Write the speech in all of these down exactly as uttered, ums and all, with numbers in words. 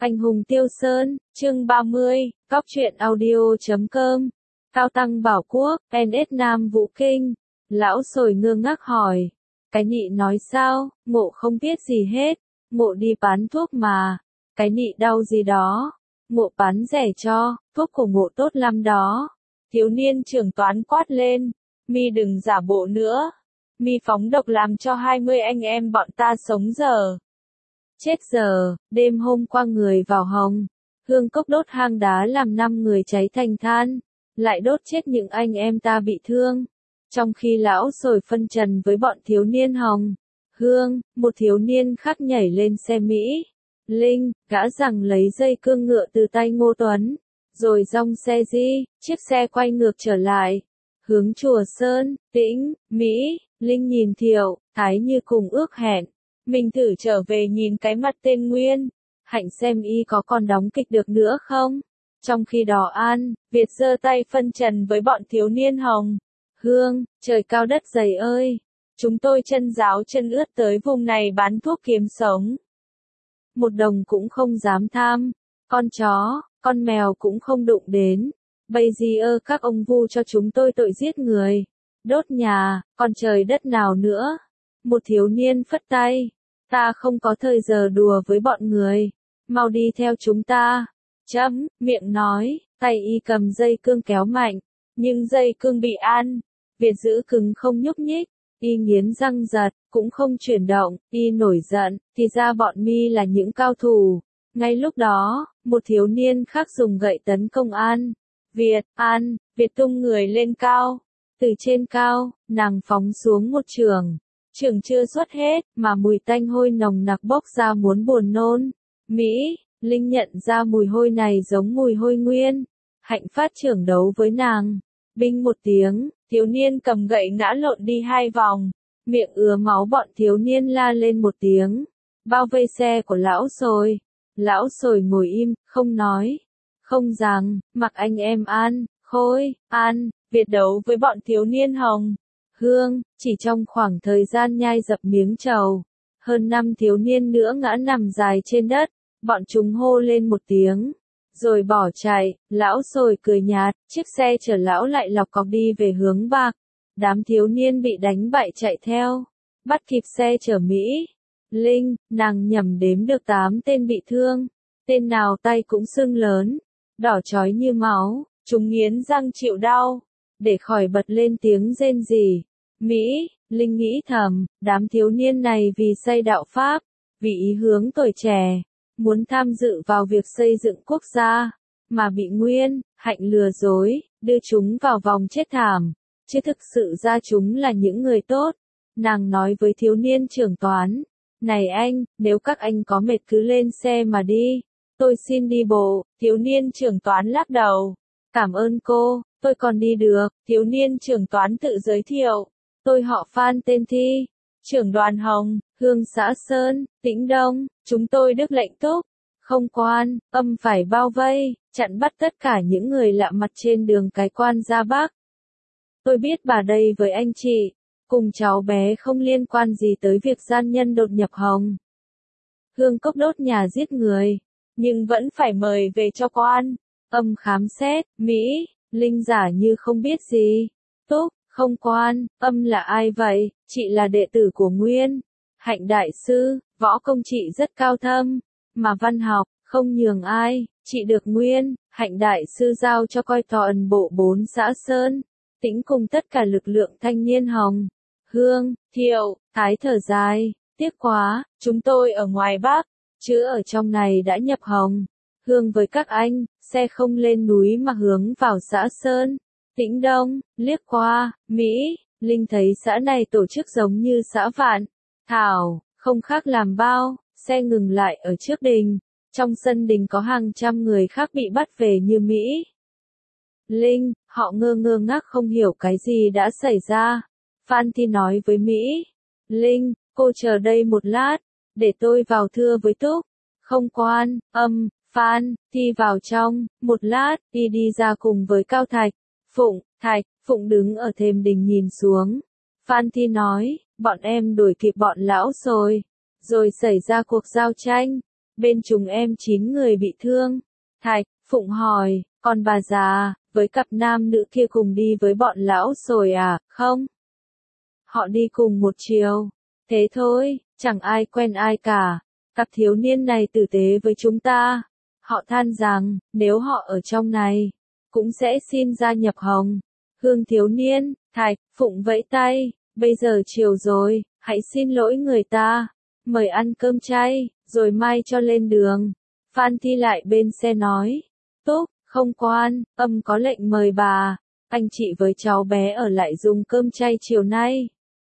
Anh hùng Tiêu Sơn, chương ba mươi, Cóc truyện audio chấm com. Cao Tăng Bảo Quốc, en ét Nam Vũ Kinh. Lão Sồi ngơ ngác hỏi. Cái nị nói sao, mộ không biết gì hết, mộ đi bán thuốc mà. Cái nị đau gì đó, mộ bán rẻ cho, thuốc của mộ tốt lắm đó. Thiếu niên trưởng toán quát lên, mi đừng giả bộ nữa. Mi phóng độc làm cho hai mươi anh em bọn ta sống giờ. Chết giờ, đêm hôm qua người vào hồng, hương cốc đốt hang đá làm năm người cháy thành than, lại đốt chết những anh em ta bị thương. Trong khi lão Sồi phân trần với bọn thiếu niên hồng, hương, một thiếu niên khác nhảy lên xe Mỹ. Linh, gã rằng lấy dây cương ngựa từ tay Ngô Tuấn, rồi dong xe di, chiếc xe quay ngược trở lại, hướng chùa Sơn, Tĩnh, Mỹ. Linh nhìn Thiệu, Thái như cùng ước hẹn. Mình thử trở về nhìn cái mặt tên Nguyên, Hạnh xem y có còn đóng kịch được nữa không? Trong khi đó An, Việt giơ tay phân trần với bọn thiếu niên hồng. Hương, trời cao đất dày ơi! Chúng tôi chân giáo chân ướt tới vùng này bán thuốc kiếm sống. Một đồng cũng không dám tham, con chó, con mèo cũng không đụng đến. Bây giờ các ông vu cho chúng tôi tội giết người, đốt nhà, còn trời đất nào nữa? Một thiếu niên phất tay. Ta không có thời giờ đùa với bọn người. Mau đi theo chúng ta. Chấm, miệng nói, tay y cầm dây cương kéo mạnh. Nhưng dây cương bị An, Việt giữ cứng không nhúc nhích. Y nghiến răng giật, cũng không chuyển động. Y nổi giận, thì ra bọn mi là những cao thủ. Ngay lúc đó, một thiếu niên khác dùng gậy tấn công An. Việt, An, Việt tung người lên cao. Từ trên cao, nàng phóng xuống một trường. Trường chưa xuất hết, mà mùi tanh hôi nồng nặc bốc ra muốn buồn nôn. Mỹ, Linh nhận ra mùi hôi này giống mùi hôi Nguyên. Hạnh phát trưởng đấu với nàng. Binh một tiếng, thiếu niên cầm gậy ngã lộn đi hai vòng. Miệng ứa máu bọn thiếu niên la lên một tiếng. Bao vây xe của lão Sồi. Lão Sồi ngồi im, không nói. Không rằng, mặc anh em An, Khôi, An, Việt đấu với bọn thiếu niên hồng. Hương, chỉ trong khoảng thời gian nhai dập miếng trầu, hơn năm thiếu niên nữa ngã nằm dài trên đất, bọn chúng hô lên một tiếng, rồi bỏ chạy. Lão Sồi cười nhạt, chiếc xe chở lão lại lọc cọc đi về hướng Bạc. Đám thiếu niên bị đánh bại chạy theo, bắt kịp xe chở Mỹ. Linh, nàng nhầm đếm được tám tên bị thương, tên nào tay cũng sưng lớn, đỏ chói như máu, chúng nghiến răng chịu đau, để khỏi bật lên tiếng rên rỉ. Mỹ, Linh nghĩ thầm, đám thiếu niên này vì xây đạo Pháp, vì ý hướng tuổi trẻ, muốn tham dự vào việc xây dựng quốc gia, mà bị Nguyên, Hạnh lừa dối, đưa chúng vào vòng chết thảm, chứ thực sự ra chúng là những người tốt. Nàng nói với thiếu niên trưởng toán, này anh, nếu các anh có mệt cứ lên xe mà đi, tôi xin đi bộ. Thiếu niên trưởng toán lắc đầu, cảm ơn cô, tôi còn đi được. Thiếu niên trưởng toán tự giới thiệu. Tôi họ Phan tên Thi, trưởng đoàn Hồng, Hương xã Sơn, Tĩnh Đông, chúng tôi được lệnh túc, không quan, âm phải bao vây, chặn bắt tất cả những người lạ mặt trên đường cái quan ra Bắc. Tôi biết bà đây với anh chị, cùng cháu bé không liên quan gì tới việc gian nhân đột nhập Hồng. Hương cốc đốt nhà giết người, nhưng vẫn phải mời về cho quan. Âm khám xét, Mỹ, Linh giả như không biết gì. Túc, không quan, âm là ai vậy? Chị là đệ tử của Nguyên. Hạnh đại sư, võ công chị rất cao thâm, mà văn học, không nhường ai. Chị được Nguyên, Hạnh đại sư giao cho coi toàn bộ bốn xã Sơn, Tĩnh cùng tất cả lực lượng thanh niên hồng. Hương, Thiệu, Thái thở dài, tiếc quá, chúng tôi ở ngoài Bắc, chứ ở trong này đã nhập Hồng. Hương với các anh, xe không lên núi mà hướng vào xã Sơn, Tĩnh Đông. Liếc qua, Mỹ, Linh thấy xã này tổ chức giống như xã Vạn Thảo, không khác làm bao. Xe ngừng lại ở trước đình, trong sân đình có hàng trăm người khác bị bắt về như Mỹ. Linh, họ ngơ ngơ ngác không hiểu cái gì đã xảy ra. Phan Thi nói với Mỹ. Linh, cô chờ đây một lát, để tôi vào thưa với Túc. Không quan, âm, Phan Thi vào trong. Một lát, y đi ra cùng với Cao Thạch, Phụng. Thạch, Phụng đứng ở thềm đình nhìn xuống. Phan Thi nói, bọn em đuổi kịp bọn lão rồi, rồi xảy ra cuộc giao tranh. bên chúng em chín người bị thương. Thạch, Phụng hỏi, còn bà già, với cặp nam nữ kia cùng đi với bọn lão rồi à, không? Họ đi cùng một chiều. Thế thôi, chẳng ai quen ai cả. Cặp thiếu niên này tử tế với chúng ta. Họ than rằng, nếu họ ở trong này, cũng sẽ xin gia nhập Hồng Hương thiếu niên. Thạch, Phụng vẫy tay, bây giờ chiều rồi, hãy xin lỗi người ta. Mời ăn cơm chay, rồi mai cho lên đường. Phan Thi lại bên xe nói. Túc, không quan, âm có lệnh mời bà, anh chị với cháu bé ở lại dùng cơm chay chiều nay.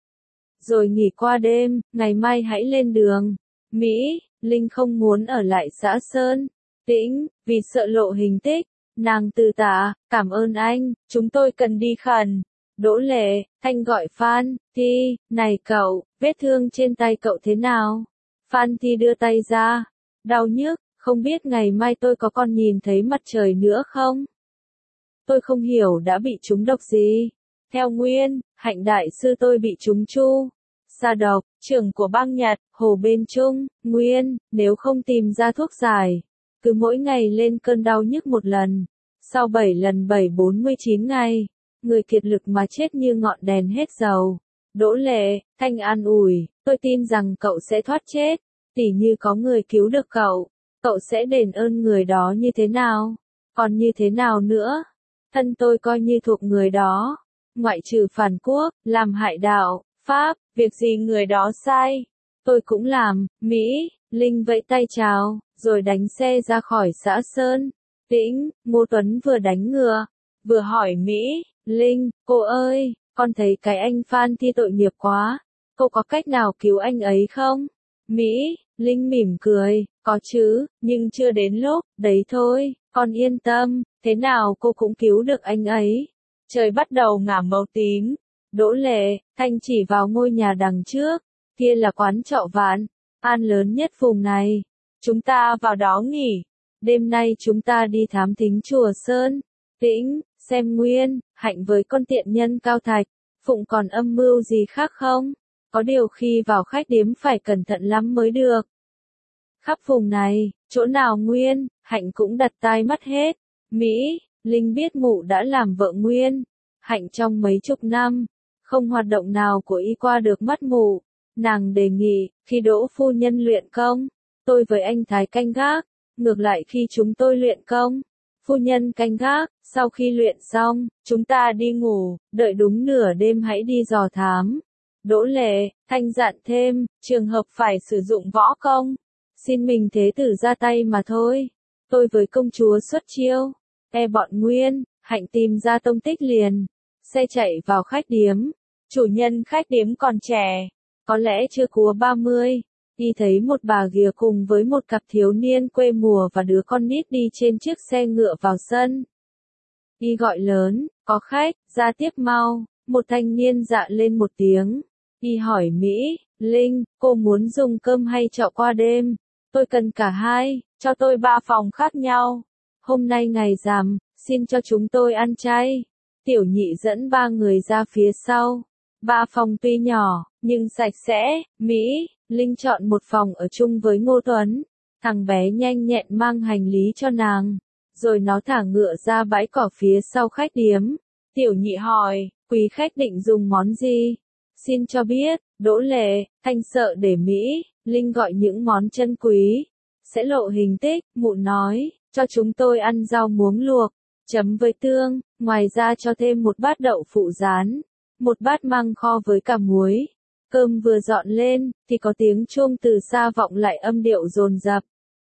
Rồi nghỉ qua đêm, ngày mai hãy lên đường. Mỹ, Linh không muốn ở lại xã Sơn Tĩnh, vì sợ lộ hình tích. Nàng từ tả, cảm ơn anh, chúng tôi cần đi khẩn. Đỗ Lệ, Thanh gọi Phan Thi, này cậu, vết thương trên tay cậu thế nào? Phan Thi đưa tay ra, đau nhức, không biết ngày mai tôi có còn nhìn thấy mặt trời nữa không? Tôi không hiểu đã bị trúng độc gì. Theo Nguyên, Hạnh đại sư tôi bị trúng chu sa độc, trưởng của bang Nhật, Hồ Bên Trung. Nguyên, nếu không tìm ra thuốc giải, cứ mỗi ngày lên cơn đau nhức một lần. Sau bảy lần bảy bốn mươi chín ngày, người kiệt lực mà chết như ngọn đèn hết dầu. Đỗ Lệ, Thanh an ủi, tôi tin rằng cậu sẽ thoát chết. Tỉ như có người cứu được cậu, cậu sẽ đền ơn người đó như thế nào? Còn như thế nào nữa? Thân tôi coi như thuộc người đó. Ngoại trừ phản quốc, làm hại đạo, Pháp, việc gì người đó sai, tôi cũng làm. Mỹ, Linh vẫy tay chào, rồi đánh xe ra khỏi xã Sơn Tĩnh. Ngô Tuấn vừa đánh ngựa, vừa hỏi Mỹ, Linh, cô ơi, con thấy cái anh Phan Thi tội nghiệp quá, cô có cách nào cứu anh ấy không? Mỹ, Linh mỉm cười, có chứ, nhưng chưa đến lúc, đấy thôi, con yên tâm, thế nào cô cũng cứu được anh ấy. Trời bắt đầu ngả màu tím. Đỗ Lệ, Thanh chỉ vào ngôi nhà đằng trước, kia là quán trọ Vạn An lớn nhất vùng này. Chúng ta vào đó nghỉ. Đêm nay chúng ta đi thám thính chùa Sơn Tĩnh, xem Nguyên, Hạnh với con tiện nhân Cao Thạch, Phụng còn âm mưu gì khác không? Có điều khi vào khách điếm phải cẩn thận lắm mới được. Khắp vùng này, chỗ nào Nguyên, Hạnh cũng đặt tai mắt hết. Mỹ, Linh biết mụ đã làm vợ Nguyên, Hạnh trong mấy chục năm, không hoạt động nào của y qua được mắt mụ. Nàng đề nghị, khi Đỗ phu nhân luyện công, tôi với anh Thái canh gác. Ngược lại khi chúng tôi luyện công, phu nhân canh gác. Sau khi luyện xong, chúng ta đi ngủ, đợi đúng nửa đêm hãy đi dò thám. Đỗ Lệ, Thanh dặn thêm, trường hợp phải sử dụng võ công, xin mình thế tử ra tay mà thôi. Tôi với công chúa xuất chiêu, e bọn Nguyên, Hạnh tìm ra tông tích liền. Xe chạy vào khách điếm. Chủ nhân khách điếm còn trẻ, có lẽ chưa cúa ba mươi. Y thấy một bà ghìa cùng với một cặp thiếu niên quê mùa và đứa con nít đi trên chiếc xe ngựa vào sân. Y gọi lớn, có khách, ra tiếp mau. Một thanh niên dạ lên một tiếng. Y hỏi Mỹ, Linh, cô muốn dùng cơm hay trọ qua đêm? Tôi cần cả hai, cho tôi ba phòng khác nhau. Hôm nay ngày rằm, xin cho chúng tôi ăn chay. Tiểu Nhị dẫn ba người ra phía sau. Ba phòng tuy nhỏ, nhưng sạch sẽ. Mỹ, Linh chọn một phòng ở chung với Ngô Tuấn. Thằng bé nhanh nhẹn mang hành lý cho nàng. Rồi nó thả ngựa ra bãi cỏ phía sau khách điếm. Tiểu Nhị hỏi, quý khách định dùng món gì? Xin cho biết. Đỗ Lệ, Thanh sợ để Mỹ, Linh gọi những món chân quý, sẽ lộ hình tích. Mụ nói, cho chúng tôi ăn rau muống luộc, chấm với tương, ngoài ra cho thêm một bát đậu phụ rán, một bát măng kho với cả muối. Cơm vừa dọn lên, thì có tiếng chuông từ xa vọng lại âm điệu dồn dập.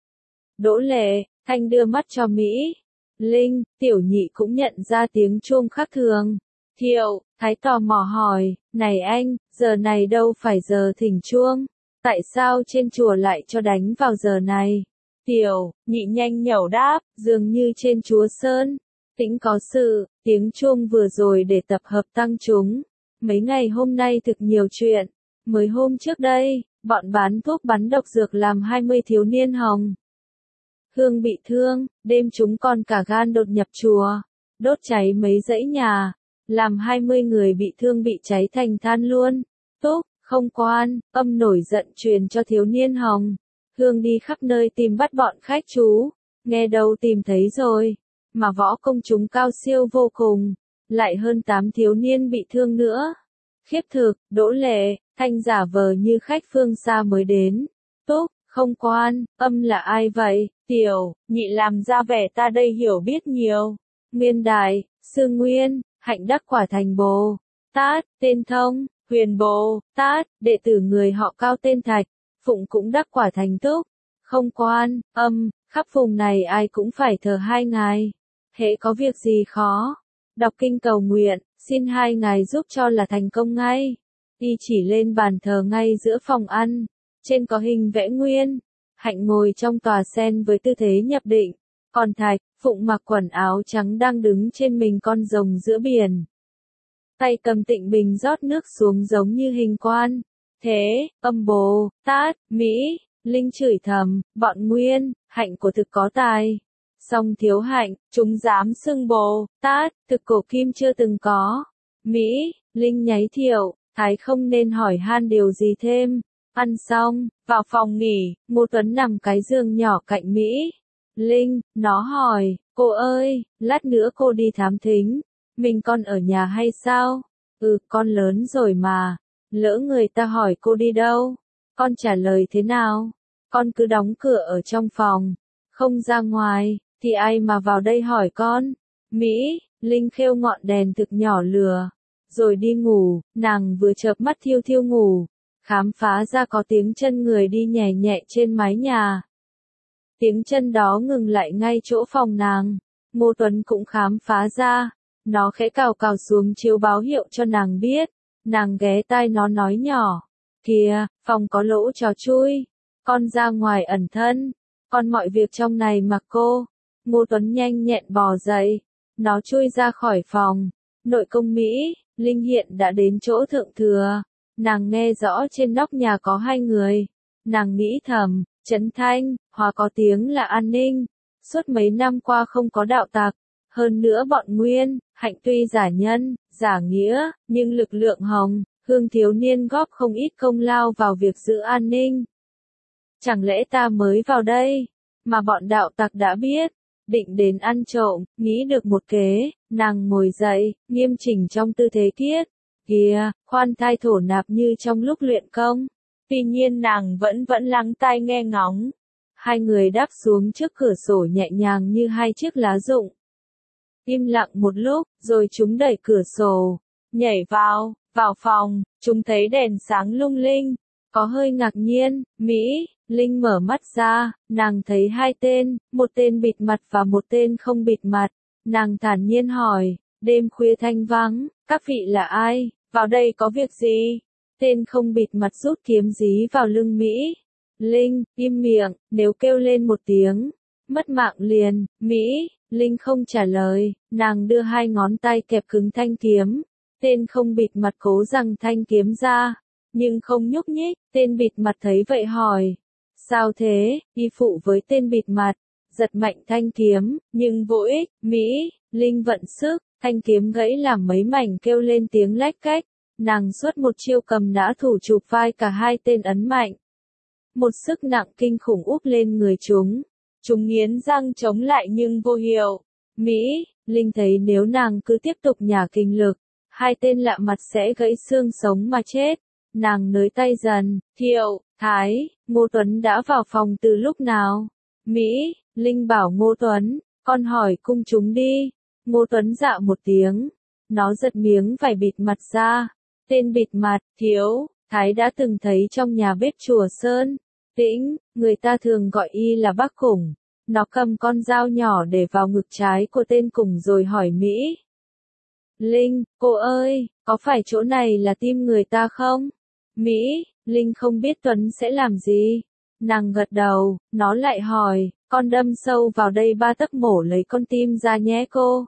Đỗ Lệ, Thanh đưa mắt cho Mỹ, Linh, Tiểu Nhị cũng nhận ra tiếng chuông khác thường. Thiệu, Thái tò mò hỏi, này anh, giờ này đâu phải giờ thỉnh chuông, tại sao trên chùa lại cho đánh vào giờ này? Tiểu Nhị nhanh nhẩu đáp, dường như trên chùa Sơn Tĩnh có sự, tiếng chuông vừa rồi để tập hợp tăng chúng. Mấy ngày hôm nay thực nhiều chuyện. Mới hôm trước đây, bọn bán thuốc bắn độc dược làm hai mươi thiếu niên Hồng Hương bị thương, đêm chúng còn cả gan đột nhập chùa, đốt cháy mấy dãy nhà, làm hai mươi người bị thương bị cháy thành than luôn. Túc, không quan, âm nổi giận truyền cho thiếu niên Hồng Hương đi khắp nơi tìm bắt bọn khách chú, nghe đâu tìm thấy rồi, mà võ công chúng cao siêu vô cùng, lại hơn tám thiếu niên bị thương nữa. Khiếp thực, Đỗ Lệ, Thanh giả vờ như khách phương xa mới đến. Túc, không quan, Âm là ai vậy? Tiểu, Nhị làm ra vẻ ta đây hiểu biết nhiều. Nguyên Đại, Sư Nguyên, Hạnh đắc quả thành Bồ Tát, tên Thông, Huyền Bồ Tát, đệ tử người họ Cao tên Thạch, Phụng cũng đắc quả thành Túc. Không quan, Âm, khắp vùng này ai cũng phải thờ hai ngài. Hễ có việc gì khó, đọc kinh cầu nguyện, xin hai ngài giúp cho là thành công ngay. Y chỉ lên bàn thờ ngay giữa phòng ăn, trên có hình vẽ Nguyên, Hạnh ngồi trong tòa sen với tư thế nhập định, còn Thạch, Phụng mặc quần áo trắng đang đứng trên mình con rồng giữa biển. Tay cầm tịnh bình rót nước xuống giống như hình quan. Thế, Âm Bồ Tát, Mỹ, Linh chửi thầm, bọn Nguyên, Hạnh của thực có tài. Song thiếu Hạnh, chúng dám xưng Bồ Tát, thực cổ kim chưa từng có. Mỹ, Linh nháy thiệu, Thái không nên hỏi han điều gì thêm. Ăn xong, vào phòng nghỉ, Ngô Tuấn nằm cái giường nhỏ cạnh Mỹ. Linh, nó hỏi, cô ơi, lát nữa cô đi thám thính, mình con ở nhà hay sao? Ừ, con lớn rồi mà, lỡ người ta hỏi cô đi đâu, con trả lời thế nào? Con cứ đóng cửa ở trong phòng, không ra ngoài, thì ai mà vào đây hỏi con? Mỹ, Linh khêu ngọn đèn thực nhỏ lửa, rồi đi ngủ, nàng vừa chợp mắt thiêu thiêu ngủ, khám phá ra có tiếng chân người đi nhẹ nhẹ trên mái nhà. Tiếng chân đó ngừng lại ngay chỗ phòng nàng, Ngô Tuấn cũng khám phá ra, nó khẽ cào cào xuống chiếu báo hiệu cho nàng biết, nàng ghé tai nó nói nhỏ, kìa, phòng có lỗ chó chui, con ra ngoài ẩn thân, còn mọi việc trong này mặc cô. Ngô Tuấn nhanh nhẹn bò dậy, nó chui ra khỏi phòng, nội công Mỹ, Linh hiện đã đến chỗ thượng thừa, nàng nghe rõ trên nóc nhà có hai người, nàng nghĩ thầm, Trấn Thanh, Hòa có tiếng là an ninh, suốt mấy năm qua không có đạo tặc, hơn nữa bọn Nguyên, Hạnh tuy giả nhân, giả nghĩa, nhưng lực lượng Hồng, Hương thiếu niên góp không ít công lao vào việc giữ an ninh. Chẳng lẽ ta mới vào đây, mà bọn đạo tặc đã biết, định đến ăn trộm, nghĩ được một kế, nàng ngồi dậy, nghiêm chỉnh trong tư thế kiết, kìa, khoan thai thổ nạp như trong lúc luyện công. Tuy nhiên nàng vẫn vẫn lắng tai nghe ngóng. Hai người đáp xuống trước cửa sổ nhẹ nhàng như hai chiếc lá rụng. Im lặng một lúc, rồi chúng đẩy cửa sổ, nhảy vào, vào phòng, chúng thấy đèn sáng lung linh, có hơi ngạc nhiên. Mỹ, Linh mở mắt ra, nàng thấy hai tên, một tên bịt mặt và một tên không bịt mặt. Nàng thản nhiên hỏi, đêm khuya thanh vắng, các vị là ai, vào đây có việc gì? Tên không bịt mặt rút kiếm dí vào lưng Mỹ. Linh, im miệng, nếu kêu lên một tiếng, mất mạng liền. Mỹ, Linh không trả lời, nàng đưa hai ngón tay kẹp cứng thanh kiếm. Tên không bịt mặt cố giằng thanh kiếm ra, nhưng không nhúc nhích. Tên bịt mặt thấy vậy hỏi, sao thế? Y phụ với tên bịt mặt, giật mạnh thanh kiếm, nhưng vô ích. Mỹ, Linh vận sức, thanh kiếm gãy làm mấy mảnh kêu lên tiếng lách cách. Nàng xuất một chiêu cầm nã thủ chụp vai cả hai tên ấn mạnh. Một sức nặng kinh khủng úp lên người chúng. Chúng nghiến răng chống lại nhưng vô hiệu. Mỹ, Linh thấy nếu nàng cứ tiếp tục nhả kinh lực, hai tên lạ mặt sẽ gãy xương sống mà chết. Nàng nới tay dần, Thiệu, Thái, Ngô Tuấn đã vào phòng từ lúc nào? Mỹ, Linh bảo Ngô Tuấn, con hỏi cung chúng đi. Ngô Tuấn dạ một tiếng, nó giật miếng vải bịt mặt ra. Tên bịt mặt, Thiếu, Thái đã từng thấy trong nhà bếp chùa Sơn Tĩnh, người ta thường gọi y là Bác Khủng. Nó cầm con dao nhỏ để vào ngực trái của tên Khủng rồi hỏi Mỹ. Linh, cô ơi, có phải chỗ này là tim người ta không? Mỹ, Linh không biết Tuấn sẽ làm gì. Nàng gật đầu, nó lại hỏi, con đâm sâu vào đây ba tấc mổ lấy con tim ra nhé cô.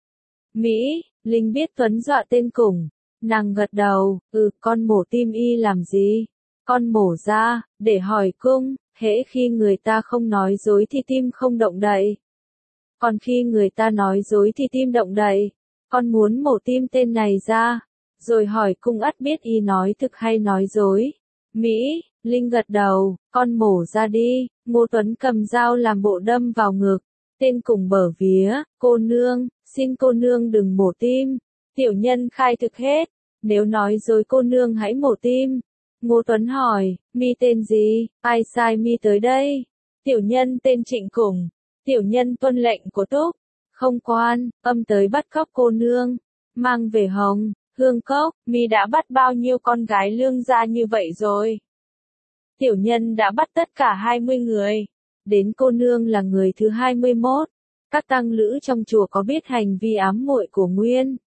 Mỹ, Linh biết Tuấn dọa tên Khủng. Nàng gật đầu, ừ, con mổ tim y làm gì? Con mổ ra, để hỏi cung, hễ khi người ta không nói dối thì tim không động đậy. Còn khi người ta nói dối thì tim động đậy. Con muốn mổ tim tên này ra, rồi hỏi cung ắt biết y nói thực hay nói dối. Mỹ, Linh gật đầu, con mổ ra đi, Ngô Tuấn cầm dao làm bộ đâm vào ngực, tên cùng bở vía, cô nương, xin cô nương đừng mổ tim, tiểu nhân khai thực hết, nếu nói dối cô nương hãy mổ tim. Ngô Tuấn hỏi, mi tên gì, ai sai mi tới đây? Tiểu nhân tên Trịnh Cùng, tiểu nhân tuân lệnh của Túc, không quan, âm tới bắt cóc cô nương, mang về Hồng, Hương Cốc, mi đã bắt bao nhiêu con gái lương gia như vậy rồi? Tiểu nhân đã bắt tất cả hai mươi người, đến cô nương là người thứ hai mươi mốt, các tăng lữ trong chùa có biết hành vi ám muội của Nguyên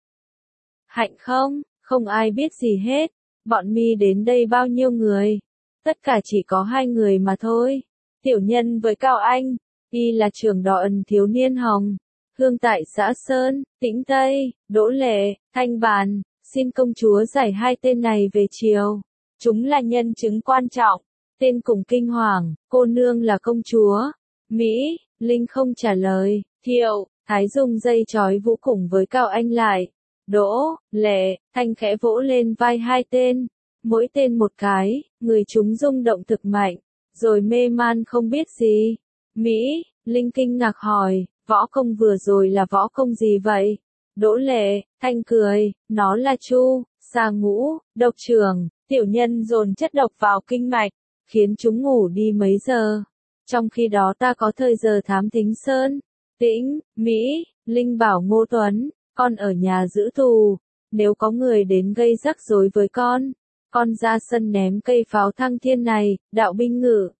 Hạnh không? Không ai biết gì hết, bọn mi đến đây bao nhiêu người? Tất cả chỉ có hai người mà thôi, tiểu nhân với Cao Anh, y là trưởng đoàn thiếu niên Hồng, Hương tại xã Sơn, Tĩnh Tây, Đỗ Lệ, Thanh Bàn, xin công chúa giải hai tên này về triều. Chúng là nhân chứng quan trọng. Tên cùng kinh hoàng, cô nương là công chúa. Mỹ, Linh không trả lời. Thiệu, Thái dùng dây trói Vũ cùng với Cao Anh lại. Đỗ, Lệ, Thanh khẽ vỗ lên vai hai tên. Mỗi tên một cái, người chúng rung động thực mạnh. Rồi mê man không biết gì. Mỹ, Linh kinh ngạc hỏi, võ công vừa rồi là võ công gì vậy? Đỗ Lệ, Thanh cười, nó là Chu, Xà Ngũ, độc trưởng, tiểu nhân dồn chất độc vào kinh mạch, khiến chúng ngủ đi mấy giờ. Trong khi đó ta có thời giờ thám thính Sơn, Tĩnh, Mỹ, Linh bảo Ngô Tuấn, con ở nhà giữ tù, nếu có người đến gây rắc rối với con, con ra sân ném cây pháo thăng thiên này, đạo binh ngự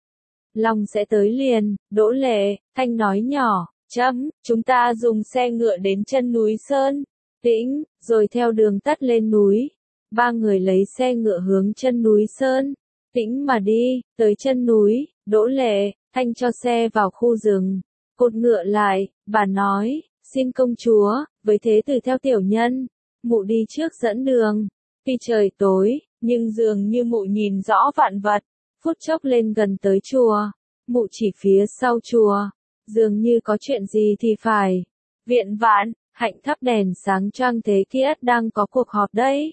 Long sẽ tới liền. Đỗ Lệ, Thanh nói nhỏ, chấm, chúng ta dùng xe ngựa đến chân núi Sơn, Tĩnh, rồi theo đường tắt lên núi. Ba người lấy xe ngựa hướng chân núi Sơn, Tĩnh mà đi, tới chân núi, Đỗ Lệ, Thanh cho xe vào khu rừng, cột ngựa lại, bà nói, xin công chúa, với thế tử theo tiểu nhân, mụ đi trước dẫn đường. Tuy trời tối, nhưng dường như mụ nhìn rõ vạn vật, phút chốc lên gần tới chùa, mụ chỉ phía sau chùa, dường như có chuyện gì thì phải. Viện Vạn, Hạnh thắp đèn sáng choang thế kia đang có cuộc họp đấy.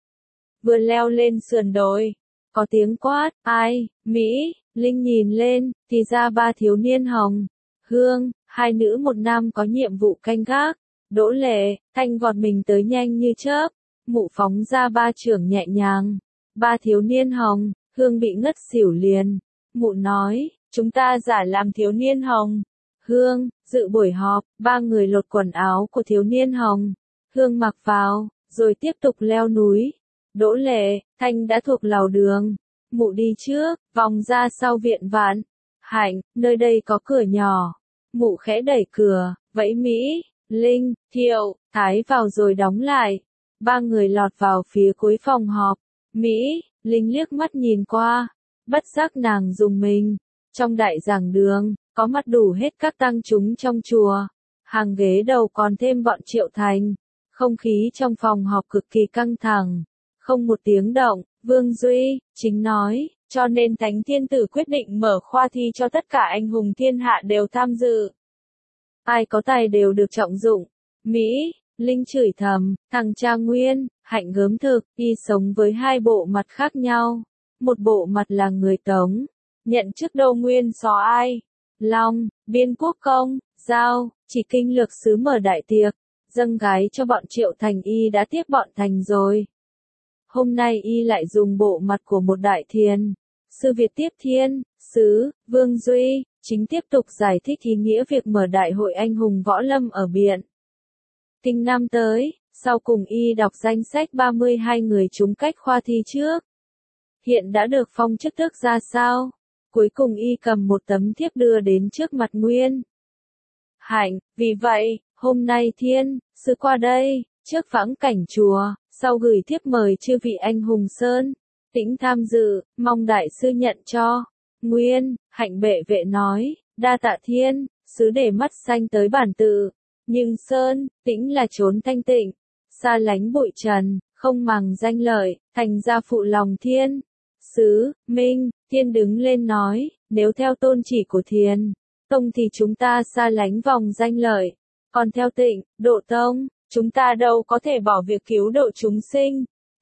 Vừa leo lên sườn đồi, có tiếng quát, ai, Mỹ, Linh nhìn lên, thì ra ba thiếu niên Hồng, Hương, hai nữ một nam có nhiệm vụ canh gác. Đỗ Lệ, Thanh vọt mình tới nhanh như chớp, mụ phóng ra ba chưởng nhẹ nhàng. Ba thiếu niên Hồng, Hương bị ngất xỉu liền. Mụ nói, chúng ta giả làm thiếu niên Hồng, Hương, dự buổi họp, ba người lột quần áo của thiếu niên Hồng, Hương mặc vào, rồi tiếp tục leo núi. Đỗ Lệ, Thanh đã thuộc lào đường. Mụ đi trước, vòng ra sau Viện Vạn. Hạnh, nơi đây có cửa nhỏ. Mụ khẽ đẩy cửa, vẫy Mỹ, Linh, Thiệu, Thái vào rồi đóng lại. Ba người lọt vào phía cuối phòng họp. Mỹ, Linh liếc mắt nhìn qua, bất giác nàng dùng mình. Trong đại giảng đường, có mặt đủ hết các tăng chúng trong chùa. Hàng ghế đầu còn thêm bọn Triệu Thành. Không khí trong phòng họp cực kỳ căng thẳng. Không một tiếng động, Vương Duy, chính nói, cho nên Thánh Thiên Tử quyết định mở khoa thi cho tất cả anh hùng thiên hạ đều tham dự. Ai có tài đều được trọng dụng. Mỹ, Linh chửi thầm, thằng cha Nguyên, Hạnh gớm thực, y sống với hai bộ mặt khác nhau. Một bộ mặt là người Tống, nhận chức đô nguyên xó ai, Long, biên quốc công, Giao, chỉ kinh lược sứ mở đại tiệc, dâng gái cho bọn Triệu Thành y đã tiếp bọn Thành rồi. Hôm nay y lại dùng bộ mặt của một đại thiền, sư Việt tiếp thiên, sứ, Vương Duy, chính tiếp tục giải thích ý nghĩa việc mở đại hội anh hùng võ lâm ở Biện Kinh năm tới, sau cùng y đọc danh sách ba mươi hai người trúng cách khoa thi trước. Hiện đã được phong chức tước ra sao? Cuối cùng y cầm một tấm thiếp đưa đến trước mặt Nguyên Hạnh, vì vậy, hôm nay thiên, sư qua đây, trước vãng cảnh chùa, sau gửi thiếp mời chư vị anh hùng Sơn, Tĩnh tham dự, mong đại sư nhận cho. Nguyên, Hạnh bệ vệ nói, đa tạ thiên, sứ để mắt xanh tới bản tự, nhưng Sơn, Tĩnh là chốn thanh tịnh, xa lánh bụi trần, không màng danh lợi, thành ra phụ lòng thiên. Sứ, Minh, Thiên đứng lên nói, nếu theo tôn chỉ của Thiền Tông thì chúng ta xa lánh vòng danh lợi, còn theo Tịnh, Độ Tông, chúng ta đâu có thể bỏ việc cứu độ chúng sinh.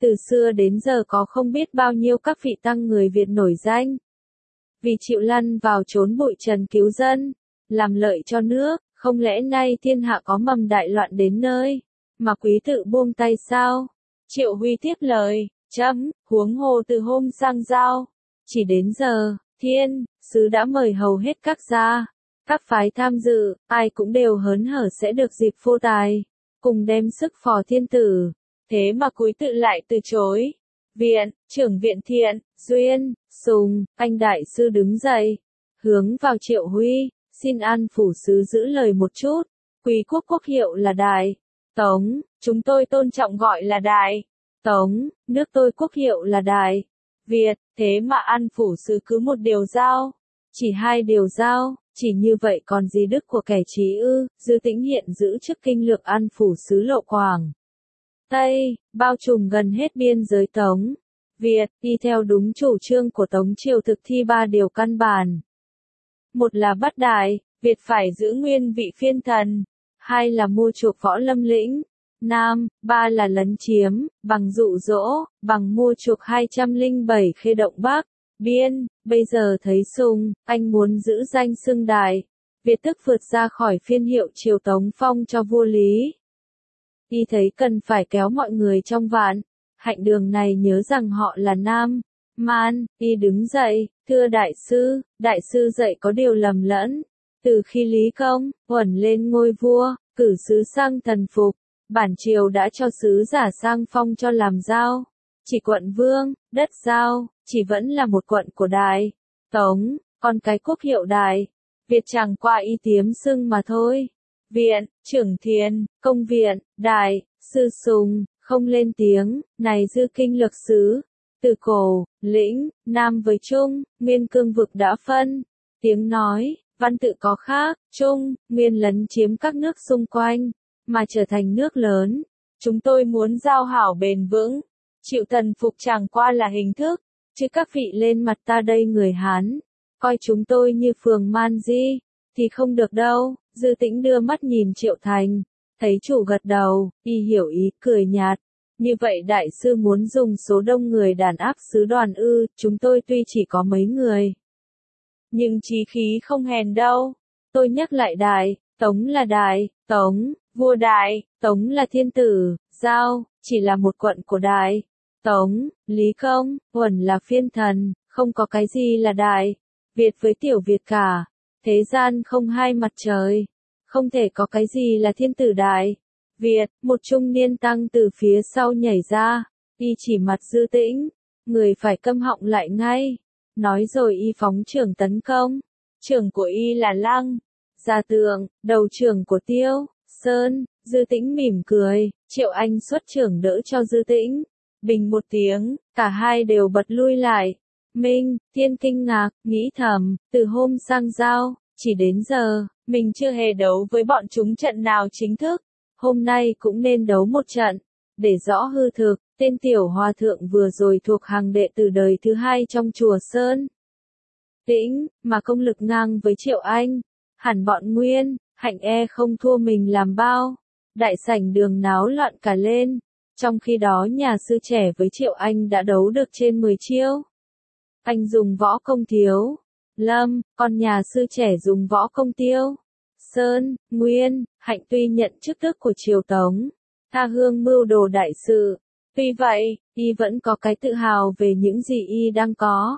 Từ xưa đến giờ có không biết bao nhiêu các vị tăng người Việt nổi danh. Vì chịu lăn vào trốn bụi trần cứu dân, làm lợi cho nước, không lẽ nay thiên hạ có mầm đại loạn đến nơi, mà quý tự buông tay sao? Triệu Huy tiếp lời, chấm, huống hồ từ hôm sang giao, chỉ đến giờ, thiên, sứ đã mời hầu hết các gia, các phái tham dự, ai cũng đều hớn hở sẽ được dịp phô tài, cùng đem sức phò thiên tử, thế mà quý tự lại từ chối. Viện, trưởng viện Thiện, Duyên, Sùng, anh đại sư đứng dậy, hướng vào Triệu Huy, xin an phủ sứ giữ lời một chút, quý quốc quốc hiệu là Đại, Tống, chúng tôi tôn trọng gọi là Đại, Tống, nước tôi quốc hiệu là Đại, Việt, thế mà an phủ sứ cứ một điều giao, chỉ hai điều giao, chỉ như vậy còn gì đức của kẻ trí ư, Dư Tĩnh hiện giữ chức kinh lược an phủ sứ Lộ Quảng Tây, bao trùm gần hết biên giới Tống, Việt, đi theo đúng chủ trương của Tống Triều thực thi ba điều căn bản. Một là bắt Đại, Việt phải giữ nguyên vị phiên thần, hai là mua chuộc Võ Lâm lĩnh, Nam, ba là lấn chiếm, bằng dụ dỗ, bằng mua chuộc hai trăm lẻ bảy khê động Bắc, Biên, bây giờ thấy Sùng, anh muốn giữ danh xưng Đại, Việt tức vượt ra khỏi phiên hiệu Triều Tống phong cho vua Lý. Y thấy cần phải kéo mọi người trong vạn, hạnh đường này nhớ rằng họ là Nam, Man, Y đứng dậy, thưa đại sư, đại sư dạy có điều lầm lẫn, từ khi Lý Công, Uẩn lên ngôi vua, cử sứ sang thần phục, bản triều đã cho sứ giả sang phong cho làm giao, chỉ quận vương, đất giao, chỉ vẫn là một quận của Đại, Tống, còn cái quốc hiệu Đại, Việt chẳng qua y tiếm xưng mà thôi. Viện, trưởng Thiền, công viện, Đại, sư Sùng, không lên tiếng, này Dư kinh lược sứ, từ cổ, lĩnh, Nam với Trung, Nguyên cương vực đã phân, tiếng nói, văn tự có khác, Trung, Nguyên lấn chiếm các nước xung quanh, mà trở thành nước lớn, chúng tôi muốn giao hảo bền vững, chịu thần phục chẳng qua là hình thức, chứ các vị lên mặt ta đây người Hán, coi chúng tôi như phường man di, thì không được đâu. Dư Tĩnh đưa mắt nhìn Triệu Thành, thấy chủ gật đầu, y hiểu ý, cười nhạt. Như vậy đại sư muốn dùng số đông người đàn áp sứ đoàn ư, chúng tôi tuy chỉ có mấy người. Nhưng chí khí không hèn đâu. Tôi nhắc lại Đại, Tống là Đại, Tống, vua Đại, Tống là thiên tử, Giao, chỉ là một quận của Đại, Tống, Lý Công, Uẩn là phiên thần, không có cái gì là Đại, Việt với tiểu Việt cả. Thế gian không hai mặt trời, không thể có cái gì là thiên tử Đại, Việt, một trung niên tăng từ phía sau nhảy ra, y chỉ mặt Dư Tĩnh, người phải câm họng lại ngay, nói rồi y phóng trưởng tấn công, trưởng của y là Lăng, Gia Tượng, đầu trưởng của Tiêu, Sơn, Dư Tĩnh mỉm cười, Triệu Anh xuất trưởng đỡ cho Dư Tĩnh, bình một tiếng, cả hai đều bật lui lại. Minh, Thiên kinh ngạc, nghĩ thầm, từ hôm sang giao, chỉ đến giờ, mình chưa hề đấu với bọn chúng trận nào chính thức, hôm nay cũng nên đấu một trận, để rõ hư thực, tên tiểu hòa thượng vừa rồi thuộc hàng đệ tử đời thứ hai trong chùa Sơn Tĩnh, mà công lực ngang với Triệu Anh, hẳn bọn Nguyên, Hạnh e không thua mình làm bao, đại sảnh đường náo loạn cả lên, trong khi đó nhà sư trẻ với Triệu Anh đã đấu được trên mười chiêu. Anh dùng võ công Thiếu Lâm, còn nhà sư trẻ dùng võ công Tiêu Sơn, Nguyên, Hạnh tuy nhận chức tước của triều Tống, tha hương mưu đồ đại sự, tuy vậy, y vẫn có cái tự hào về những gì y đang có.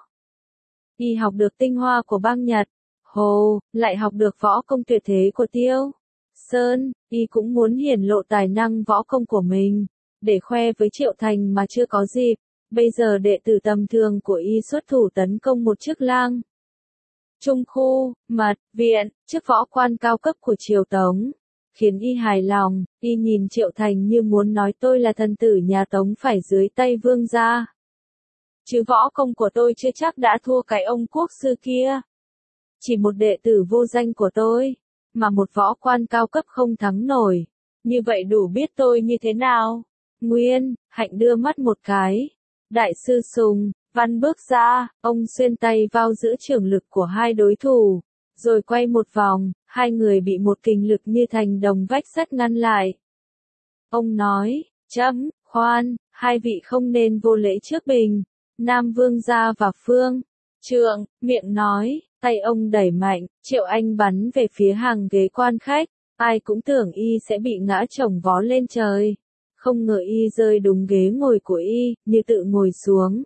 Y học được tinh hoa của bang Nhật, Hồ, lại học được võ công tuyệt thế của Tiêu Sơn, y cũng muốn hiển lộ tài năng võ công của mình, để khoe với Triệu Thành mà chưa có dịp. Bây giờ đệ tử tầm thường của y xuất thủ tấn công một chức lang. Trung khu, mật, viện, chức võ quan cao cấp của triều Tống, khiến y hài lòng, y nhìn Triệu Thành như muốn nói tôi là thần tử nhà Tống phải dưới tay vương gia. Chứ võ công của tôi chưa chắc đã thua cái ông quốc sư kia. Chỉ một đệ tử vô danh của tôi, mà một võ quan cao cấp không thắng nổi, như vậy đủ biết tôi như thế nào. Nguyên, Hạnh đưa mắt một cái. Đại sư Sùng, Văn bước ra, ông xuyên tay vào giữa trưởng lực của hai đối thủ, rồi quay một vòng, hai người bị một kình lực như thành đồng vách sắt ngăn lại. Ông nói, chấm, khoan, hai vị không nên vô lễ trước bình. Nam Vương gia và Phương Trượng, miệng nói, tay ông đẩy mạnh, Triệu Anh bắn về phía hàng ghế quan khách, ai cũng tưởng y sẽ bị ngã chồng vó lên trời. Không ngờ y rơi đúng ghế ngồi của y, như tự ngồi xuống.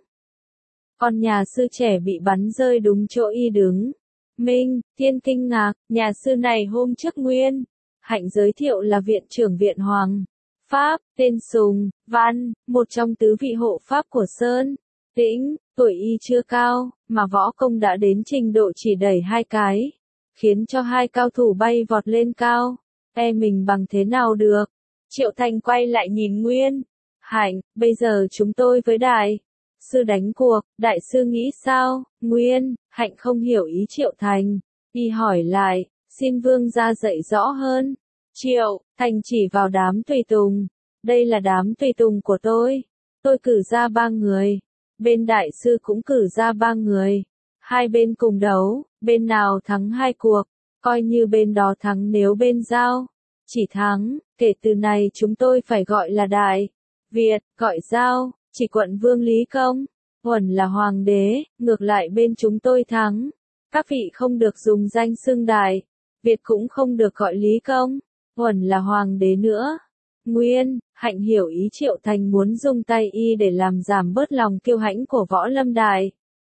Còn nhà sư trẻ bị bắn rơi đúng chỗ y đứng. Minh, Thiên kinh ngạc, nhà sư này hôm trước Nguyên Hạnh giới thiệu là viện trưởng viện Hoàng Pháp, tên Sùng Văn, một trong tứ vị hộ pháp của Sơn Tĩnh, tuổi y chưa cao, mà võ công đã đến trình độ chỉ đẩy hai cái, khiến cho hai cao thủ bay vọt lên cao, e mình bằng thế nào được. Triệu Thành quay lại nhìn Nguyên Hạnh, bây giờ chúng tôi với đại sư đánh cuộc, đại sư nghĩ sao? Nguyên Hạnh không hiểu ý Triệu Thành, y hỏi lại, xin Vương gia dạy rõ hơn. Triệu Thành chỉ vào đám tùy tùng, đây là đám tùy tùng của tôi, tôi cử ra ba người, bên đại sư cũng cử ra ba người, hai bên cùng đấu, bên nào thắng hai cuộc, coi như bên đó thắng, nếu bên giao chỉ thắng, kể từ này chúng tôi phải gọi là Đại Việt, gọi giao chỉ quận vương Lý Công, Huẩn là hoàng đế, ngược lại bên chúng tôi thắng. Các vị không được dùng danh xưng Đại Việt, cũng không được gọi Lý Công, Huẩn là hoàng đế nữa. Nguyên Hạnh hiểu ý Triệu Thành muốn dùng tay y để làm giảm bớt lòng kiêu hãnh của võ lâm Đại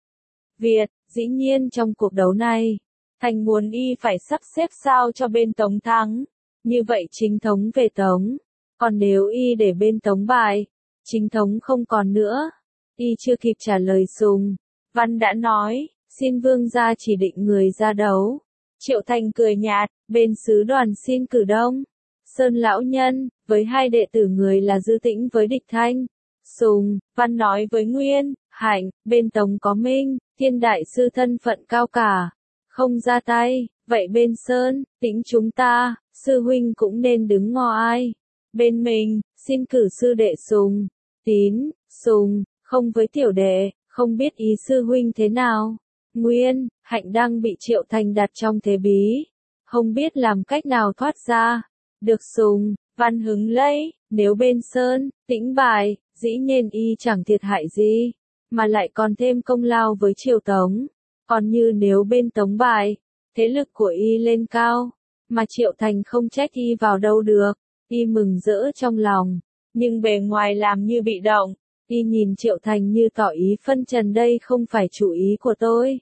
Việt, dĩ nhiên trong cuộc đấu này, Thành muốn y phải sắp xếp sao cho bên Tống thắng, như vậy chính thống về Tống, còn nếu y để bên Tống bại, chính thống không còn nữa. Y chưa kịp trả lời Sùng Văn đã nói, xin Vương gia chỉ định người ra đấu. Triệu Thành cười nhạt, bên sứ đoàn xin cử Đông Sơn lão nhân, với hai đệ tử người là Dư Tĩnh với Địch Thanh. Sùng Văn nói với Nguyên Hạnh, bên Tống có Minh Thiên đại sư thân phận cao cả, không ra tay, vậy bên Sơn Tĩnh chúng ta, sư huynh cũng nên đứng ngò ai. Bên mình, xin cử sư đệ Sùng Tín. Sùng không với tiểu đệ, không biết ý sư huynh thế nào. Nguyên Hạnh đang bị Triệu Thành đặt trong thế bí, không biết làm cách nào thoát ra. Được Sùng Văn hứng lấy, nếu bên Sơn Tĩnh bại, dĩ nhiên y chẳng thiệt hại gì, mà lại còn thêm công lao với Triều Tống. Còn như nếu bên Tống bại, thế lực của y lên cao, mà Triệu Thành không trách y vào đâu được. Y mừng rỡ trong lòng, nhưng bề ngoài làm như bị động. Y nhìn Triệu Thành như tỏ ý phân trần đây không phải chủ ý của tôi.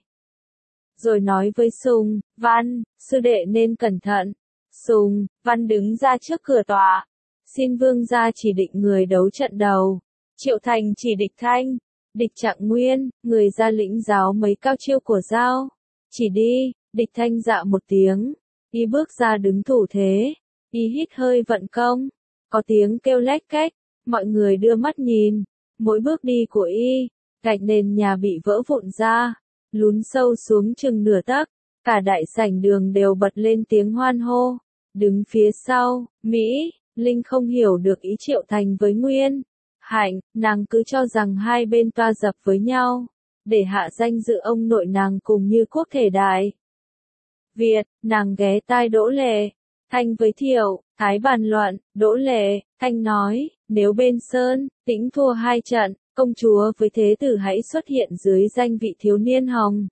Rồi nói với Sùng Văn, sư đệ nên cẩn thận. Sùng Văn đứng ra trước cửa tòa, xin Vương gia chỉ định người đấu trận đầu. Triệu Thành chỉ Địch Thanh, Địch Trạng Nguyên, người ra lĩnh giáo mấy cao chiêu của Giao. Chỉ đi. Địch Thanh dạ một tiếng, y bước ra đứng thủ thế, y hít hơi vận công, có tiếng kêu lách cách, mọi người đưa mắt nhìn, mỗi bước đi của y, gạch nền nhà bị vỡ vụn ra, lún sâu xuống chừng nửa tấc, cả đại sảnh đường đều bật lên tiếng hoan hô. Đứng phía sau, Mỹ Linh không hiểu được ý Triệu Thành với Nguyên Hạnh, nàng cứ cho rằng hai bên toa dập với nhau, để hạ danh dự ông nội nàng cùng như quốc thể Đại Việt. Nàng ghé tai Đỗ Lệ Thanh với Thiệu Thái bàn luận. Đỗ Lệ Thanh nói, nếu bên Sơn Tĩnh thua hai trận, công chúa với thế tử hãy xuất hiện dưới danh vị thiếu niên Hồng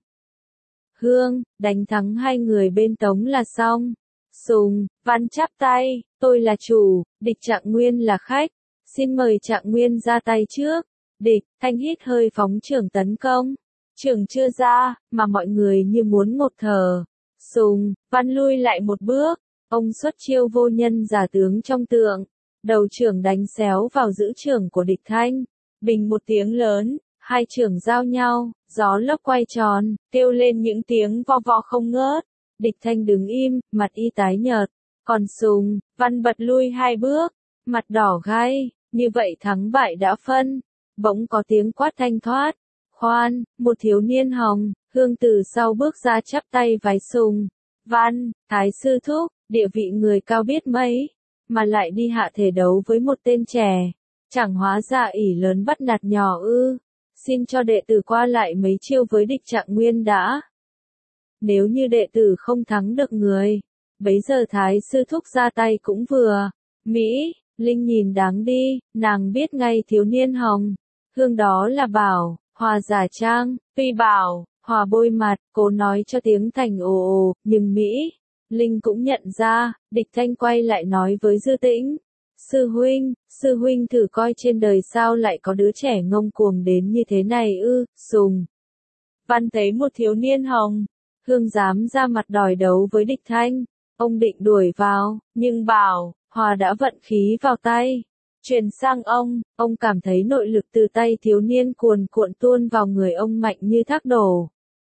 Hương, đánh thắng hai người bên Tống là xong. Sùng Văn chắp tay, tôi là chủ, Địch Trạng Nguyên là khách, xin mời Trạng Nguyên ra tay trước. Địch Thanh hít hơi phóng trưởng tấn công, trưởng chưa ra, mà mọi người như muốn ngột thở. Sùng Văn lui lại một bước, ông xuất chiêu vô nhân giả tướng trong tượng, đầu trưởng đánh xéo vào giữ trưởng của Địch Thanh, bình một tiếng lớn, hai trưởng giao nhau, gió lốc quay tròn, kêu lên những tiếng vo vo không ngớt. Địch Thanh đứng im, mặt y tái nhợt, còn Sùng Văn bật lui hai bước, mặt đỏ gai, như vậy thắng bại đã phân. Bỗng có tiếng quát thanh thoát, khoan, một thiếu niên Hồng Hương từ sau bước ra chắp tay vái Sùng Văn, Thái sư thúc, địa vị người cao biết mấy, mà lại đi hạ thể đấu với một tên trẻ, chẳng hóa ra ỷ lớn bắt nạt nhỏ ư. Xin cho đệ tử qua lại mấy chiêu với Địch Trạng Nguyên đã. Nếu như đệ tử không thắng được người, bấy giờ Thái sư thúc ra tay cũng vừa. Mỹ Linh nhìn đáng đi, nàng biết ngay thiếu niên hồng. Hương đó là Bảo, Hòa giả trang, tuy Bảo, Hòa bôi mặt, cố nói cho tiếng thành ồ ồ, nhưng Mỹ. Linh cũng nhận ra, Địch Thanh quay lại nói với Dư Tĩnh. Sư huynh, sư huynh thử coi trên đời sao lại có đứa trẻ ngông cuồng đến như thế này ư, Sùng. Văn thấy một thiếu niên hồng, Hương dám ra mặt đòi đấu với Địch Thanh. Ông định đuổi vào, nhưng Bảo, Hòa đã vận khí vào tay. Truyền sang ông, ông cảm thấy nội lực từ tay thiếu niên cuồn cuộn tuôn vào người ông mạnh như thác đổ.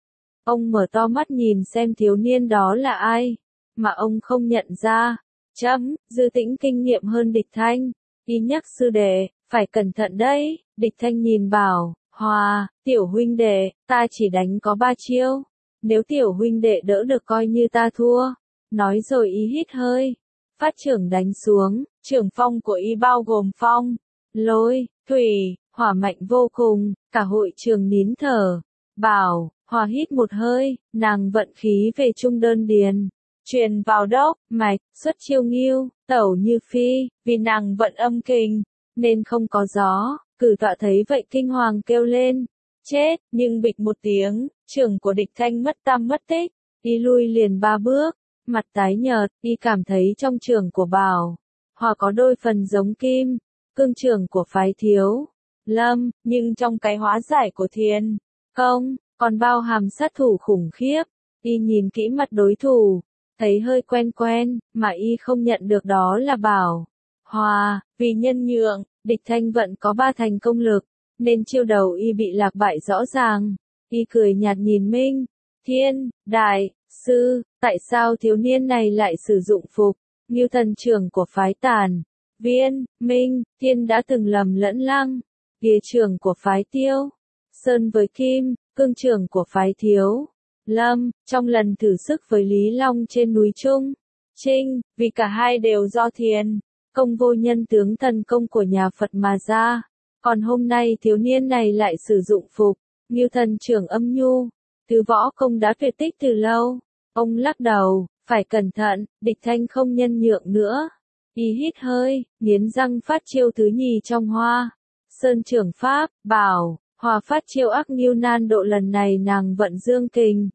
Ông mở to mắt nhìn xem thiếu niên đó là ai, mà ông không nhận ra. Chấm, Dư Tĩnh kinh nghiệm hơn Địch Thanh, y nhắc sư đệ, phải cẩn thận đấy. Địch Thanh nhìn Bảo, Hòa, tiểu huynh đệ, ta chỉ đánh có ba chiêu, nếu tiểu huynh đệ đỡ được coi như ta thua. Nói rồi y hít hơi, phát trưởng đánh xuống, trưởng phong của y bao gồm phong, lôi, thủy, hỏa mạnh vô cùng, cả hội trường nín thở. Bảo, Hòa hít một hơi, nàng vận khí về trung đơn điền, truyền vào đốc, mạch, xuất chiêu nghiêu, tẩu như phi, vì nàng vận âm kình, nên không có gió. Cử tọa thấy vậy kinh hoàng kêu lên, chết, nhưng bịch một tiếng, trưởng của Địch Thanh mất tăm mất tích, y lui liền ba bước, mặt tái nhợt, y cảm thấy trong trưởng của Bảo, Hòa có đôi phần giống Kim, cương trưởng của phái Thiếu Lâm, nhưng trong cái hóa giải của Thiền Công, còn bao hàm sát thủ khủng khiếp. Y nhìn kỹ mặt đối thủ, thấy hơi quen quen, mà y không nhận được đó là Bảo, Hòa, vì nhân nhượng, Địch Thanh vận có ba thành công lực, nên chiêu đầu y bị lạc bại rõ ràng. Y cười nhạt nhìn Minh, Thiên, Đại, Sư, tại sao thiếu niên này lại sử dụng phục, Ngưu thần trưởng của phái Tản, Viên, Minh, Thiên đã từng lầm lẫn Lăng, Địa trưởng của phái Tiêu, Sơn với Kim, cương trưởng của phái Thiếu Lâm, trong lần thử sức với Lý Long trên núi Trung Trinh, vì cả hai đều do Thiền Công vô nhân tướng thần công của nhà Phật mà ra. Còn hôm nay thiếu niên này lại sử dụng phục, Ngưu thần trưởng âm nhu, thứ võ công đã tuyệt tích từ lâu. Ông lắc đầu, phải cẩn thận, Địch Thanh không nhân nhượng nữa. Y hít hơi, nghiến răng phát chiêu thứ nhì trong Hoa Sơn trưởng pháp, Bảo, Hòa phát chiêu ác Ngưu nan độ, lần này nàng vận dương kình.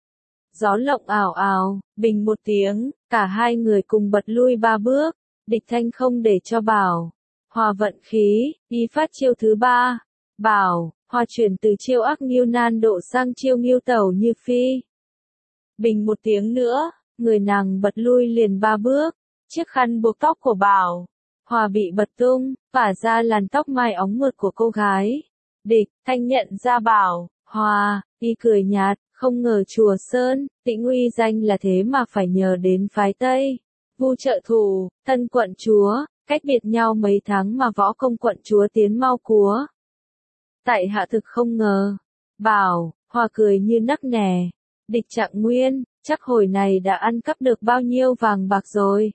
Gió lộng ảo ảo, bình một tiếng, cả hai người cùng bật lui ba bước. Địch Thanh không để cho Bảo, Hòa vận khí, y phát chiêu thứ ba. Bảo, Hòa chuyển từ chiêu ác Ngưu nan độ sang chiêu Ngưu tẩu như phi. Bình một tiếng nữa, người nàng bật lui liền ba bước. Chiếc khăn buộc tóc của Bảo, Hòa bị bật tung, phả ra làn tóc mai óng mượt của cô gái. Địch Thanh nhận ra Bảo, Hòa, y cười nhạt, không ngờ chùa Sơn, Tĩnh uy danh là thế mà phải nhờ đến phái Tây. Vu trợ thủ, thân quận chúa, cách biệt nhau mấy tháng mà võ công quận chúa tiến mau cúa. Tại hạ thực không ngờ. Bảo, Hòa cười như nắc nẻ. Địch Trạng Nguyên, chắc hồi này đã ăn cắp được bao nhiêu vàng bạc rồi.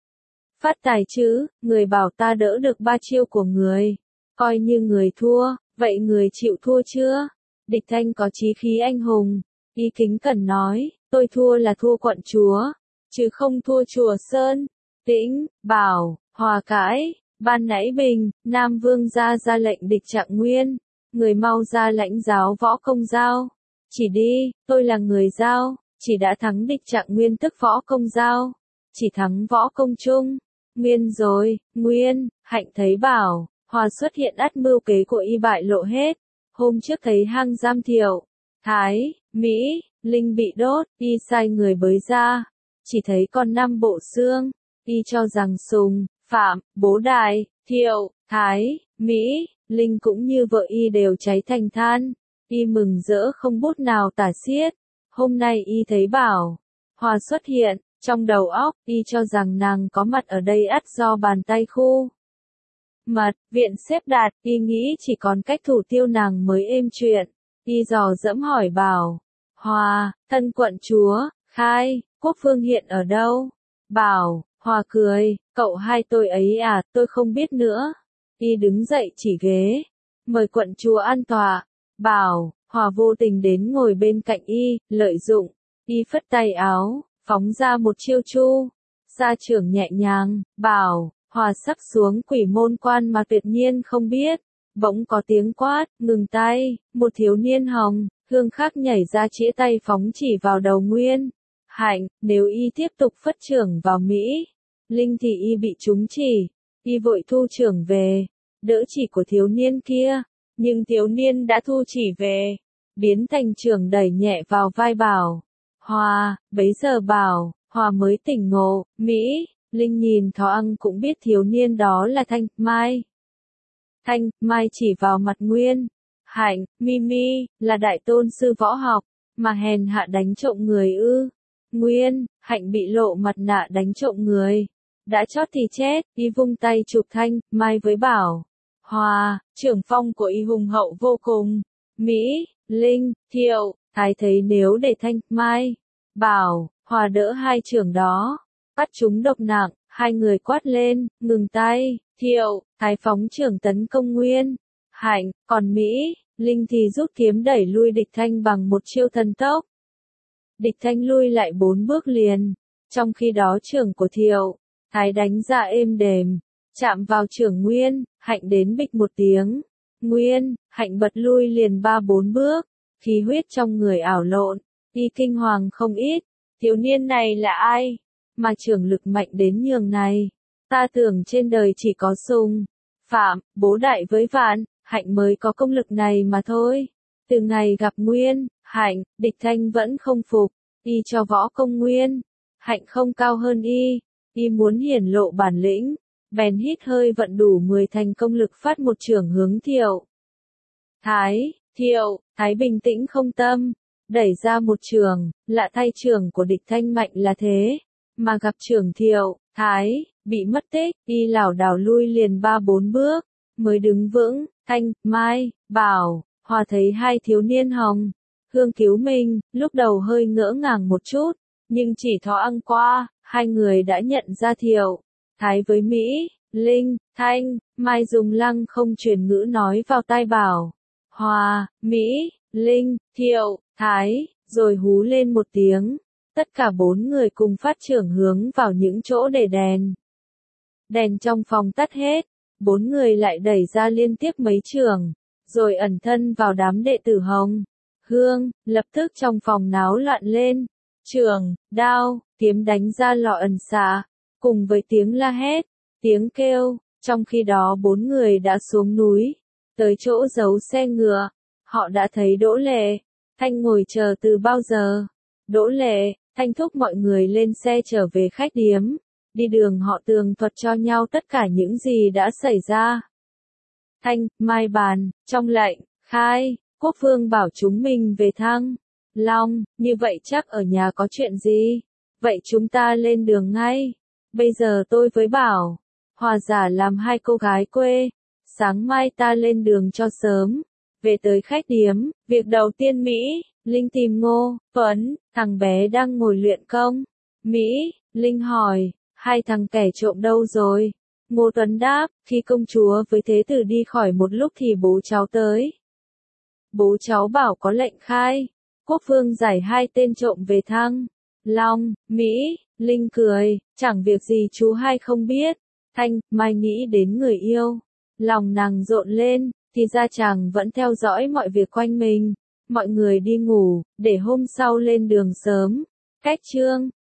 Phát tài chứ, người bảo ta đỡ được ba chiêu của người. Coi như người thua, vậy người chịu thua chưa? Địch Thanh có chí khí anh hùng. Y kính cẩn nói, tôi thua là thua quận chúa, chứ không thua chùa Sơn. Tĩnh, Bảo, Hòa cãi, ban nãy Bình, Nam Vương ra ra lệnh Địch Trạng Nguyên, người mau ra lãnh giáo võ công giao. Chỉ đi, tôi là người giao, chỉ đã thắng Địch Trạng Nguyên tức võ công giao, chỉ thắng võ công chung. Nguyên rồi, Nguyên, Hạnh thấy Bảo, Hòa xuất hiện ắt mưu kế của y bại lộ hết. Hôm trước thấy hang giam Thiệu Thái, Mỹ, Linh bị đốt, y sai người bới ra, chỉ thấy còn năm bộ xương. Y cho rằng Sùng, Phạm, Bố Đại, Thiệu, Thái, Mỹ, Linh cũng như vợ y đều cháy thành than. Y mừng rỡ không bút nào tả xiết. Hôm nay y thấy Bảo, Hòa xuất hiện, trong đầu óc, y cho rằng nàng có mặt ở đây ắt do bàn tay khu mật, viện xếp đặt, y nghĩ chỉ còn cách thủ tiêu nàng mới êm chuyện. Y dò dẫm hỏi Bảo, Hòa, thân quận chúa, khai, quốc phương hiện ở đâu? Bảo, Hòa cười, cậu hai tôi ấy à, tôi không biết nữa. Y đứng dậy chỉ ghế, mời quận chúa an tọa. Bảo, Hòa vô tình đến ngồi bên cạnh y, lợi dụng. Y phất tay áo, phóng ra một chiêu chu, sa trưởng nhẹ nhàng. Bảo, Hòa sắp xuống quỷ môn quan mà tuyệt nhiên không biết. Bỗng có tiếng quát, ngừng tay, một thiếu niên hồng, hương khắc nhảy ra chĩa tay phóng chỉ vào đầu Nguyên. Hạnh, nếu y tiếp tục phất trưởng vào Mỹ, Linh thì y bị trúng chỉ, y vội thu trưởng về, đỡ chỉ của thiếu niên kia, nhưng thiếu niên đã thu chỉ về, biến thành trưởng đẩy nhẹ vào vai Bảo. Hòa, bấy giờ Bảo, Hòa mới tỉnh ngộ, Mỹ, Linh nhìn Thỏ Ăn cũng biết thiếu niên đó là Thanh Mai. Thanh Mai chỉ vào mặt Nguyên. Hạnh, Mimi, là đại tôn sư võ học, mà hèn hạ đánh trộm người ư. Nguyên, Hạnh bị lộ mặt nạ đánh trộm người. Đã chót thì chết, y vung tay chụp Thanh Mai với Bảo. Hòa, trưởng phong của y hùng hậu vô cùng. Mỹ, Linh, Thiệu, Thái thấy nếu để Thanh Mai, Bảo, Hòa đỡ hai trưởng đó, bắt chúng độc nặng, hai người quát lên, ngừng tay. Thiệu, Thái phóng trưởng tấn công Nguyên. Hạnh, còn Mỹ, Linh thì rút kiếm đẩy lui địch Thanh bằng một chiêu thần tốc. Địch Thanh lui lại bốn bước liền, trong khi đó trưởng của Thiệu, Thái đánh ra êm đềm, chạm vào trưởng Nguyên, Hạnh đến bịch một tiếng. Nguyên, Hạnh bật lui liền ba bốn bước, khí huyết trong người ảo lộn, y kinh hoàng không ít. Thiếu niên này là ai? Mà trưởng lực mạnh đến nhường này. Ta tưởng trên đời chỉ có Sùng, Phạm, Bố Đại với Vạn, Hạnh mới có công lực này mà thôi. Từ ngày gặp Nguyên, Hạnh, địch Thanh vẫn không phục, y cho võ công Nguyên. Hạnh không cao hơn y, y muốn hiển lộ bản lĩnh, bèn hít hơi vận đủ mười thành công lực phát một chưởng hướng Thiệu. Thái, Thiệu, Thái bình tĩnh không tâm, đẩy ra một chưởng, lạ thay chưởng của địch Thanh mạnh là thế, mà gặp chưởng Thiệu, Thái bị mất tích, y lảo đảo lui liền ba bốn bước, mới đứng vững. Thanh Mai, Bảo, Hòa thấy hai thiếu niên hồng, hương cứu mình, lúc đầu hơi ngỡ ngàng một chút, nhưng chỉ Thỏ Ăn qua, hai người đã nhận ra Thiệu, Thái với Mỹ, Linh, Thanh Mai dùng lăng không truyền ngữ nói vào tai Bảo. Hòa, Mỹ, Linh, Thiệu, Thái, rồi hú lên một tiếng. Tất cả bốn người cùng phát trưởng hướng vào những chỗ để đèn. Đèn trong phòng tắt hết, bốn người lại đẩy ra liên tiếp mấy trường, rồi ẩn thân vào đám đệ tử Hồng. Hương, lập tức trong phòng náo loạn lên. Trường, đao, kiếm đánh ra lò ẩn xạ, cùng với tiếng la hét, tiếng kêu, trong khi đó bốn người đã xuống núi, tới chỗ giấu xe ngựa. Họ đã thấy Đỗ Lệ, Thanh ngồi chờ từ bao giờ. Đỗ Lệ, Thanh thúc mọi người lên xe trở về khách điếm. Đi đường họ tường thuật cho nhau tất cả những gì đã xảy ra. Thanh, Mai bàn, trong lệnh, khai, Quốc Vương bảo chúng mình về Thăng Long, như vậy chắc ở nhà có chuyện gì? Vậy chúng ta lên đường ngay. Bây giờ tôi với Bảo, Hòa giả làm hai cô gái quê. Sáng mai ta lên đường cho sớm. Về tới khách điếm, việc đầu tiên Mỹ, Linh tìm Ngô, Tuấn, thằng bé đang ngồi luyện công. Mỹ, Linh hỏi, hai thằng kẻ trộm đâu rồi? Ngô Tuấn đáp, khi công chúa với thế tử đi khỏi một lúc thì bố cháu tới. Bố cháu bảo có lệnh khai, Quốc Vương giải hai tên trộm về Thăng Long. Mỹ, Linh cười, chẳng việc gì chú hai không biết. Thanh, Mai nghĩ đến người yêu, lòng nàng rộn lên, thì ra chàng vẫn theo dõi mọi việc quanh mình. Mọi người đi ngủ, để hôm sau lên đường sớm. Cách chương